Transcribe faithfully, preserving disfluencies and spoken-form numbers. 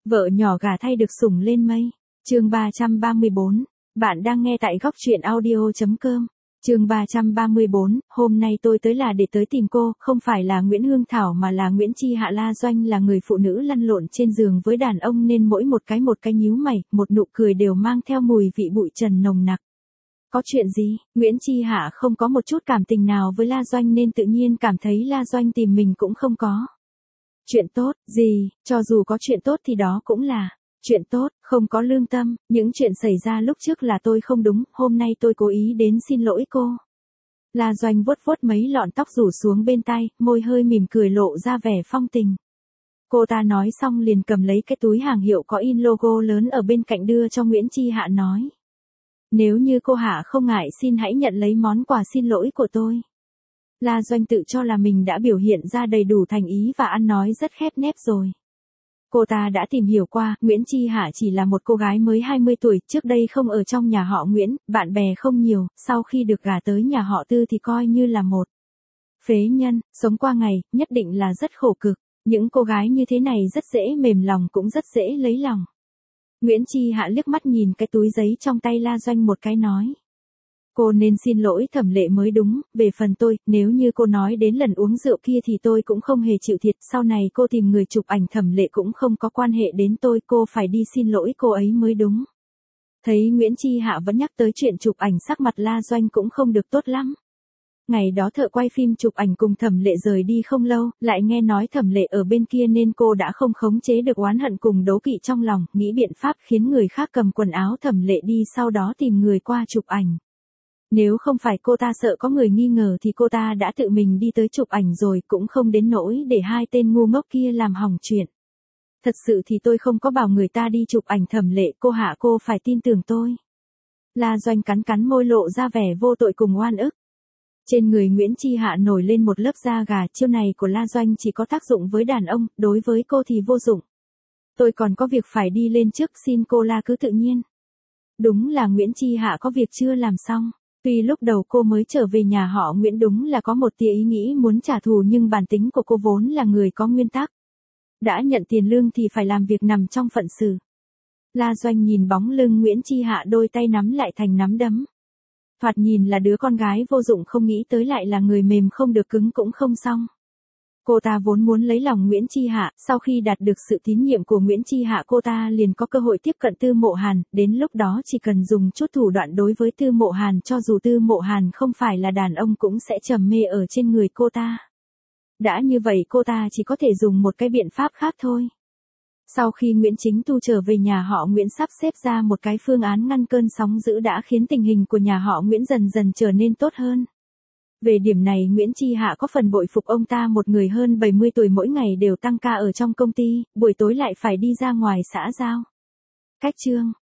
Vợ nhỏ gả thay được sủng lên mây. Chương ba trăm ba mươi bốn. Bạn đang nghe tại góc truyện audio chấm com. Chương ba trăm ba mươi bốn, hôm nay tôi tới là để tới tìm cô, không phải là Nguyễn Hương Thảo mà là Nguyễn Chi Hạ. La Doanh là người phụ nữ lăn lộn trên giường với đàn ông nên mỗi một cái một cái nhíu mày, một nụ cười đều mang theo mùi vị bụi trần nồng nặc. Có chuyện gì? Nguyễn Chi Hạ không có một chút cảm tình nào với La Doanh nên tự nhiên cảm thấy La Doanh tìm mình cũng không có. Chuyện tốt, gì, cho dù có chuyện tốt thì đó cũng là chuyện tốt, không có lương tâm, những chuyện xảy ra lúc trước là tôi không đúng, hôm nay tôi cố ý đến xin lỗi cô. La Doanh vuốt vuốt mấy lọn tóc rủ xuống bên tai, môi hơi mỉm cười lộ ra vẻ phong tình. Cô ta nói xong liền cầm lấy cái túi hàng hiệu có in logo lớn ở bên cạnh đưa cho Nguyễn Chi Hạ nói. Nếu như cô Hạ không ngại xin hãy nhận lấy món quà xin lỗi của tôi. La Doanh tự cho là mình đã biểu hiện ra đầy đủ thành ý và ăn nói rất khép nép rồi. Cô ta đã tìm hiểu qua, Nguyễn Chi Hạ chỉ là một cô gái mới hai mươi tuổi, trước đây không ở trong nhà họ Nguyễn, bạn bè không nhiều, sau khi được gả tới nhà họ Tư thì coi như là một phế nhân, sống qua ngày, nhất định là rất khổ cực. Những cô gái như thế này rất dễ mềm lòng cũng rất dễ lấy lòng. Nguyễn Chi Hạ liếc mắt nhìn cái túi giấy trong tay La Doanh một cái nói. Cô nên xin lỗi Thẩm Lệ mới đúng, về phần tôi, nếu như cô nói đến lần uống rượu kia thì tôi cũng không hề chịu thiệt, sau này cô tìm người chụp ảnh Thẩm Lệ cũng không có quan hệ đến tôi, cô phải đi xin lỗi cô ấy mới đúng. Thấy Nguyễn Chi Hạ vẫn nhắc tới chuyện chụp ảnh, sắc mặt La Doanh cũng không được tốt lắm. Ngày đó thợ quay phim chụp ảnh cùng Thẩm Lệ rời đi không lâu, lại nghe nói Thẩm Lệ ở bên kia nên cô đã không khống chế được oán hận cùng đố kỵ trong lòng, nghĩ biện pháp khiến người khác cầm quần áo Thẩm Lệ đi sau đó tìm người qua chụp ảnh. Nếu không phải cô ta sợ có người nghi ngờ thì cô ta đã tự mình đi tới chụp ảnh rồi, cũng không đến nỗi để hai tên ngu ngốc kia làm hỏng chuyện. Thật sự thì tôi không có bảo người ta đi chụp ảnh Thẩm Lệ, cô Hạ cô phải tin tưởng tôi. La Doanh cắn cắn môi lộ ra vẻ vô tội cùng oan ức. Trên người Nguyễn Chi Hạ nổi lên một lớp da gà, chiêu này của La Doanh chỉ có tác dụng với đàn ông, đối với cô thì vô dụng. Tôi còn có việc phải đi lên trước, xin cô La cứ tự nhiên. Đúng là Nguyễn Chi Hạ có việc chưa làm xong. Tuy lúc đầu cô mới trở về nhà họ Nguyễn đúng là có một tia ý nghĩ muốn trả thù nhưng bản tính của cô vốn là người có nguyên tắc. Đã nhận tiền lương thì phải làm việc nằm trong phận sự. La Doanh nhìn bóng lưng Nguyễn Chi Hạ, đôi tay nắm lại thành nắm đấm. Thoạt nhìn là đứa con gái vô dụng, không nghĩ tới lại là người mềm không được cứng cũng không xong. Cô ta vốn muốn lấy lòng Nguyễn Chi Hạ, sau khi đạt được sự tín nhiệm của Nguyễn Chi Hạ cô ta liền có cơ hội tiếp cận Tư Mộ Hàn, đến lúc đó chỉ cần dùng chút thủ đoạn đối với Tư Mộ Hàn, cho dù Tư Mộ Hàn không phải là đàn ông cũng sẽ trầm mê ở trên người cô ta. Đã như vậy cô ta chỉ có thể dùng một cái biện pháp khác thôi. Sau khi Nguyễn Chính Tu trở về nhà họ Nguyễn sắp xếp ra một cái phương án ngăn cơn sóng dữ đã khiến tình hình của nhà họ Nguyễn dần dần trở nên tốt hơn. Về điểm này Nguyễn Chi Hạ có phần bội phục ông ta, một người hơn bảy mươi tuổi mỗi ngày đều tăng ca ở trong công ty, buổi tối lại phải đi ra ngoài xã giao. Cách chương,